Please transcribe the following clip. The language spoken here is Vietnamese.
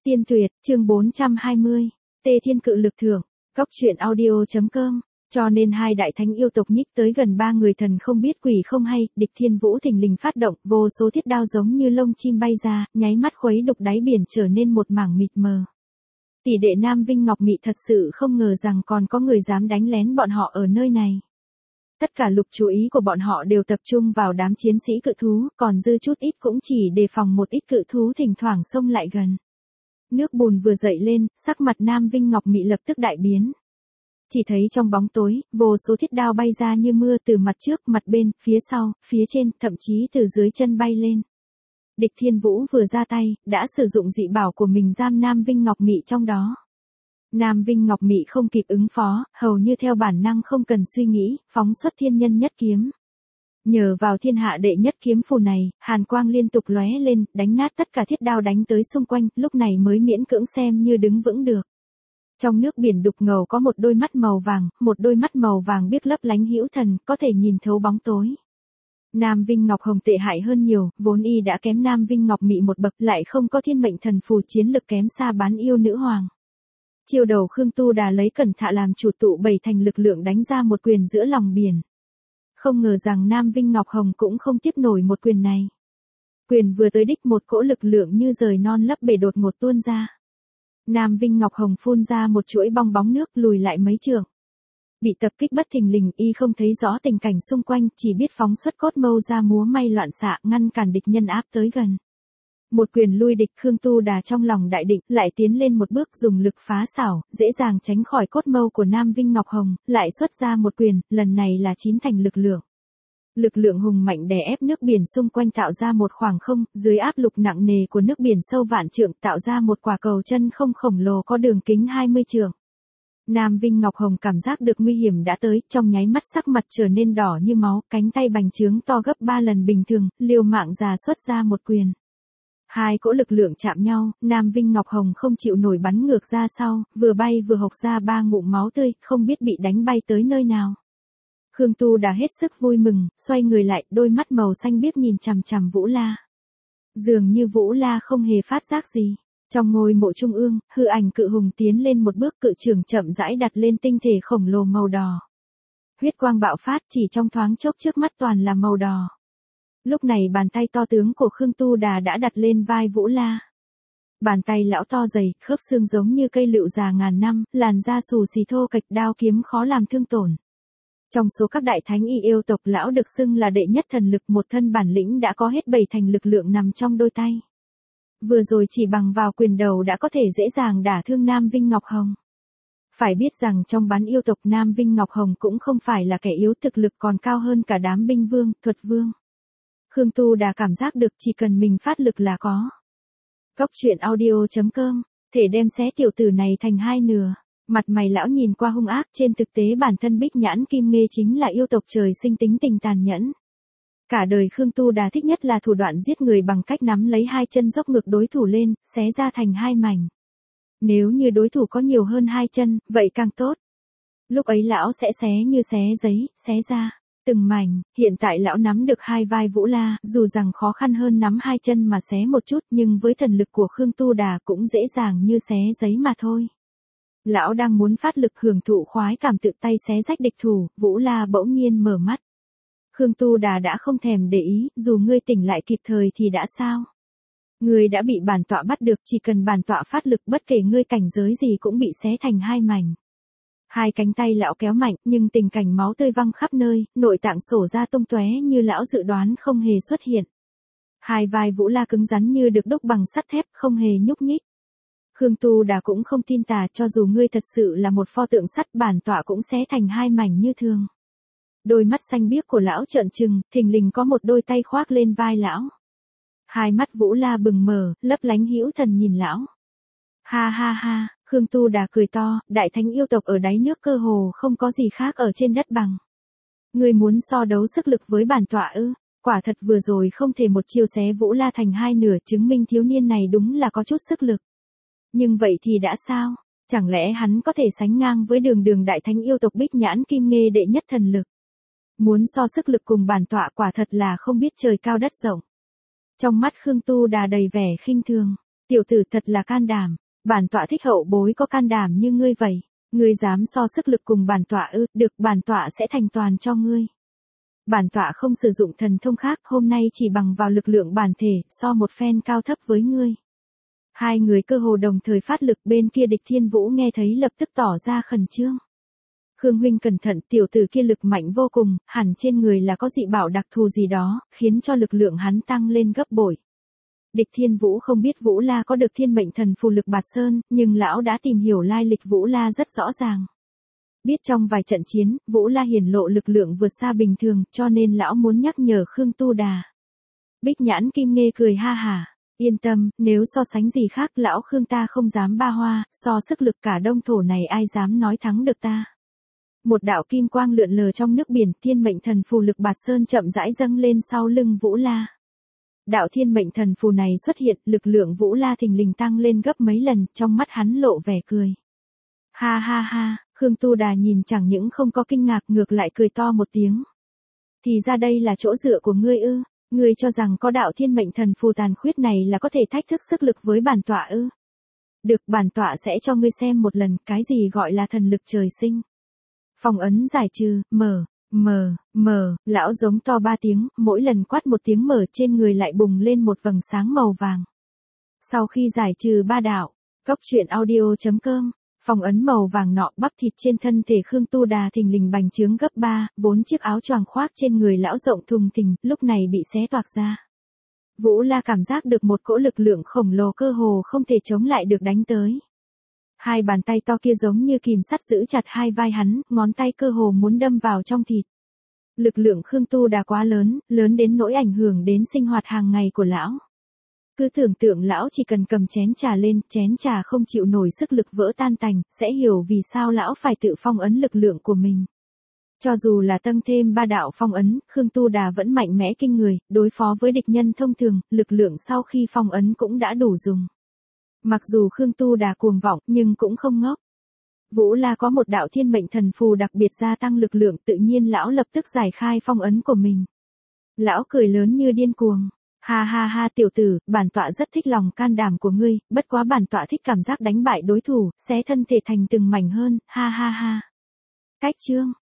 Tiên tuyệt, chương 420. Tê Thiên Cự Lực Thưởng. Góc truyện audio.com. Cho nên hai đại thánh yêu tộc nhích tới gần ba người thần không biết quỷ không hay, địch thiên vũ thình lình phát động, vô số thiết đao giống như lông chim bay ra, nháy mắt khuấy đục đáy biển trở nên một mảng mịt mờ. Tỷ đệ Nam Vinh Ngọc Mị thật sự không ngờ rằng còn có người dám đánh lén bọn họ ở nơi này. Tất cả lục chú ý của bọn họ đều tập trung vào đám chiến sĩ cự thú, còn dư chút ít cũng chỉ đề phòng một ít cự thú thỉnh thoảng xông lại gần. Nước bùn vừa dậy lên, sắc mặt Nam Vinh Ngọc Mị lập tức đại biến. Chỉ thấy trong bóng tối, vô số thiết đao bay ra như mưa từ mặt trước, mặt bên, phía sau, phía trên, thậm chí từ dưới chân bay lên. Địch Thiên Vũ vừa ra tay, đã sử dụng dị bảo của mình giam Nam Vinh Ngọc Mị trong đó. Nam Vinh Ngọc Mị không kịp ứng phó, hầu như theo bản năng không cần suy nghĩ, phóng xuất thiên nhân nhất kiếm. Nhờ vào thiên hạ đệ nhất kiếm phù này, hàn quang liên tục lóe lên, đánh nát tất cả thiết đao đánh tới xung quanh, lúc này mới miễn cưỡng xem như đứng vững được. Trong nước biển đục ngầu có một đôi mắt màu vàng biếc lấp lánh hữu thần, có thể nhìn thấu bóng tối. Nam Vinh Ngọc Hồng tệ hại hơn nhiều, vốn y đã kém Nam Vinh Ngọc Mị một bậc, lại không có thiên mệnh thần phù chiến lực kém xa bán yêu nữ hoàng. Chiêu đầu Khương Tu Đà lấy cẩn thận làm chủ tụ bảy thành lực lượng đánh ra một quyền giữa lòng biển. Không ngờ rằng Nam Vinh Ngọc Hồng cũng không tiếp nổi một quyền này. Quyền vừa tới đích, một cỗ lực lượng như rời non lấp bể đột ngột tuôn ra. Nam Vinh Ngọc Hồng phun ra một chuỗi bong bóng nước lùi lại mấy trượng. Bị tập kích bất thình lình, y không thấy rõ tình cảnh xung quanh, chỉ biết phóng xuất cốt mâu ra múa may loạn xạ, ngăn cản địch nhân áp tới gần. Một quyền lui địch, Khương Tu Đà trong lòng đại định, lại tiến lên một bước dùng lực phá xảo, dễ dàng tránh khỏi cốt mâu của Nam Vinh Ngọc Hồng, lại xuất ra một quyền, lần này là 9 thành lực lượng. Lực lượng hùng mạnh đè ép nước biển xung quanh tạo ra một khoảng không, dưới áp lực nặng nề của nước biển sâu vạn trượng tạo ra một quả cầu chân không khổng lồ có đường kính 20 trượng. Nam Vinh Ngọc Hồng cảm giác được nguy hiểm đã tới, trong nháy mắt sắc mặt trở nên đỏ như máu, cánh tay bành trướng to gấp 3 lần bình thường, liều mạng già xuất ra một quyền. Hai cỗ lực lượng chạm nhau, Nam Vinh Ngọc Hồng không chịu nổi bắn ngược ra sau, vừa bay vừa hộc ra 3 ngụm máu tươi, không biết bị đánh bay tới nơi nào. Khương Tu Đà hết sức vui mừng, xoay người lại, đôi mắt màu xanh biếc nhìn chằm chằm Vũ La. Dường như Vũ La không hề phát giác gì. Trong ngôi mộ trung ương, hư ảnh cự hùng tiến lên một bước, cự trường chậm rãi đặt lên tinh thể khổng lồ màu đỏ. Huyết quang bạo phát, chỉ trong thoáng chốc trước mắt toàn là màu đỏ. Lúc này bàn tay to tướng của Khương Tu Đà đã đặt lên vai Vũ La. Bàn tay lão to dày, khớp xương giống như cây lựu già ngàn năm, làn da xù xì thô kệch, đao kiếm khó làm thương tổn. Trong số các đại thánh y yêu tộc, lão được xưng là đệ nhất thần lực, một thân bản lĩnh đã có hết 7 thành lực lượng nằm trong đôi tay. Vừa rồi chỉ bằng vào quyền đầu đã có thể dễ dàng đả thương Nam Vinh Ngọc Hồng. Phải biết rằng trong bán yêu tộc, Nam Vinh Ngọc Hồng cũng không phải là kẻ yếu, thực lực còn cao hơn cả đám binh vương, thuật vương. Khương Tu Đà cảm giác được chỉ cần mình phát lực là có. Góc truyện audio.com, thể đem xé tiểu tử này thành hai nửa. Mặt mày lão nhìn qua hung ác, trên thực tế bản thân Bích Nhãn Kim Nghê chính là yêu tộc trời sinh tính tình tàn nhẫn. Cả đời Khương Tu Đà thích nhất là thủ đoạn giết người bằng cách nắm lấy hai chân dốc ngược đối thủ lên, xé ra thành hai mảnh. Nếu như đối thủ có nhiều hơn hai chân, vậy càng tốt. Lúc ấy lão sẽ xé như xé giấy, xé ra từng mảnh. Hiện tại lão nắm được hai vai Vũ La, dù rằng khó khăn hơn nắm hai chân mà xé một chút, nhưng với thần lực của Khương Tu Đà cũng dễ dàng như xé giấy mà thôi. Lão đang muốn phát lực hưởng thụ khoái cảm tự tay xé rách địch thủ, Vũ La bỗng nhiên mở mắt. Khương Tu Đà đã không thèm để ý, dù ngươi tỉnh lại kịp thời thì đã sao? Ngươi đã bị bản tọa bắt được, chỉ cần bản tọa phát lực bất kể ngươi cảnh giới gì cũng bị xé thành hai mảnh. Hai cánh tay lão kéo mạnh, nhưng tình cảnh máu tươi văng khắp nơi, nội tạng sổ ra tung tóe như lão dự đoán không hề xuất hiện. Hai vai Vũ La cứng rắn như được đúc bằng sắt thép, không hề nhúc nhích. Khương Tu Đà cũng không tin tà, cho dù ngươi thật sự là một pho tượng sắt, bản tọa cũng xé thành hai mảnh như thường. Đôi mắt xanh biếc của lão trợn trừng, thình lình có một đôi tay khoác lên vai lão. Hai mắt Vũ La bừng mở, lấp lánh hữu thần nhìn lão. Ha ha ha, Khương Tu Đà cười to, đại thánh yêu tộc ở đáy nước cơ hồ không có gì khác ở trên đất bằng. Ngươi muốn so đấu sức lực với bản tọa ư? Quả thật vừa rồi không thể một chiêu xé Vũ La thành hai nửa, chứng minh thiếu niên này đúng là có chút sức lực. Nhưng vậy thì đã sao? Chẳng lẽ hắn có thể sánh ngang với đường đại thánh yêu tộc Bích Nhãn Kim Nghê đệ nhất thần lực? Muốn so sức lực cùng bản tọa quả thật là không biết trời cao đất rộng. Trong mắt Khương Tu Đà đầy vẻ khinh thường. Tiểu tử thật là can đảm, bản tọa thích hậu bối có can đảm như ngươi vậy. Ngươi dám so sức lực cùng bản tọa ư? Được, bản tọa sẽ thành toàn cho ngươi. Bản tọa không sử dụng thần thông khác, hôm nay chỉ bằng vào lực lượng bản thể, so một phen cao thấp với ngươi. Hai người cơ hồ đồng thời phát lực, bên kia Địch Thiên Vũ nghe thấy lập tức tỏ ra khẩn trương. Khương huynh cẩn thận, tiểu tử kia lực mạnh vô cùng, hẳn trên người là có dị bảo đặc thù gì đó, khiến cho lực lượng hắn tăng lên gấp bội. Địch Thiên Vũ không biết Vũ La có được thiên mệnh thần phù lực Bạt Sơn, nhưng lão đã tìm hiểu lai lịch Vũ La rất rõ ràng. Biết trong vài trận chiến, Vũ La hiển lộ lực lượng vượt xa bình thường, cho nên lão muốn nhắc nhở Khương Tu Đà. Bích Nhãn Kim Nghê cười ha hả. Yên tâm, nếu so sánh gì khác lão Khương ta không dám ba hoa, so sức lực cả đông thổ này ai dám nói thắng được ta. Một đạo kim quang lượn lờ trong nước biển, thiên mệnh thần phù lực Bạt Sơn chậm rãi dâng lên sau lưng Vũ La. Đạo thiên mệnh thần phù này xuất hiện, lực lượng Vũ La thình lình tăng lên gấp mấy lần, trong mắt hắn lộ vẻ cười. Ha ha ha, Khương Tu Đà nhìn chẳng những không có kinh ngạc ngược lại cười to một tiếng. Thì ra đây là chỗ dựa của ngươi ư? Ngươi cho rằng có đạo thiên mệnh thần phù tàn khuyết này là có thể thách thức sức lực với bản tọa ư? Được, bản tọa sẽ cho ngươi xem một lần cái gì gọi là thần lực trời sinh. Phong ấn giải trừ, mở, lão giống to 3 tiếng, mỗi lần quát một tiếng mở trên người lại bùng lên một vầng sáng màu vàng. Sau khi giải trừ 3 đạo, goctruyện.audio.com, phong ấn màu vàng nọ bắp thịt trên thân thể Khương Tu Đà thình lình bành trướng gấp 3, 4 chiếc áo choàng khoác trên người lão rộng thùng thình, lúc này bị xé toạc ra. Vũ La cảm giác được một cỗ lực lượng khổng lồ cơ hồ không thể chống lại được đánh tới. Hai bàn tay to kia giống như kìm sắt giữ chặt hai vai hắn, ngón tay cơ hồ muốn đâm vào trong thịt. Lực lượng Khương Tu Đà quá lớn, lớn đến nỗi ảnh hưởng đến sinh hoạt hàng ngày của lão. Cứ tưởng tượng lão chỉ cần cầm chén trà lên, chén trà không chịu nổi sức lực vỡ tan tành, sẽ hiểu vì sao lão phải tự phong ấn lực lượng của mình. Cho dù là tăng thêm 3 đạo phong ấn, Khương Tu Đà vẫn mạnh mẽ kinh người, đối phó với địch nhân thông thường, lực lượng sau khi phong ấn cũng đã đủ dùng. Mặc dù Khương Tu Đà cuồng vọng, nhưng cũng không ngốc. Vũ La có một đạo thiên mệnh thần phù đặc biệt gia tăng lực lượng, tự nhiên lão lập tức giải khai phong ấn của mình. Lão cười lớn như điên cuồng. Ha ha ha tiểu tử, bản tọa rất thích lòng can đảm của ngươi, bất quá bản tọa thích cảm giác đánh bại đối thủ, xé thân thể thành từng mảnh hơn, ha ha ha. Cách chương.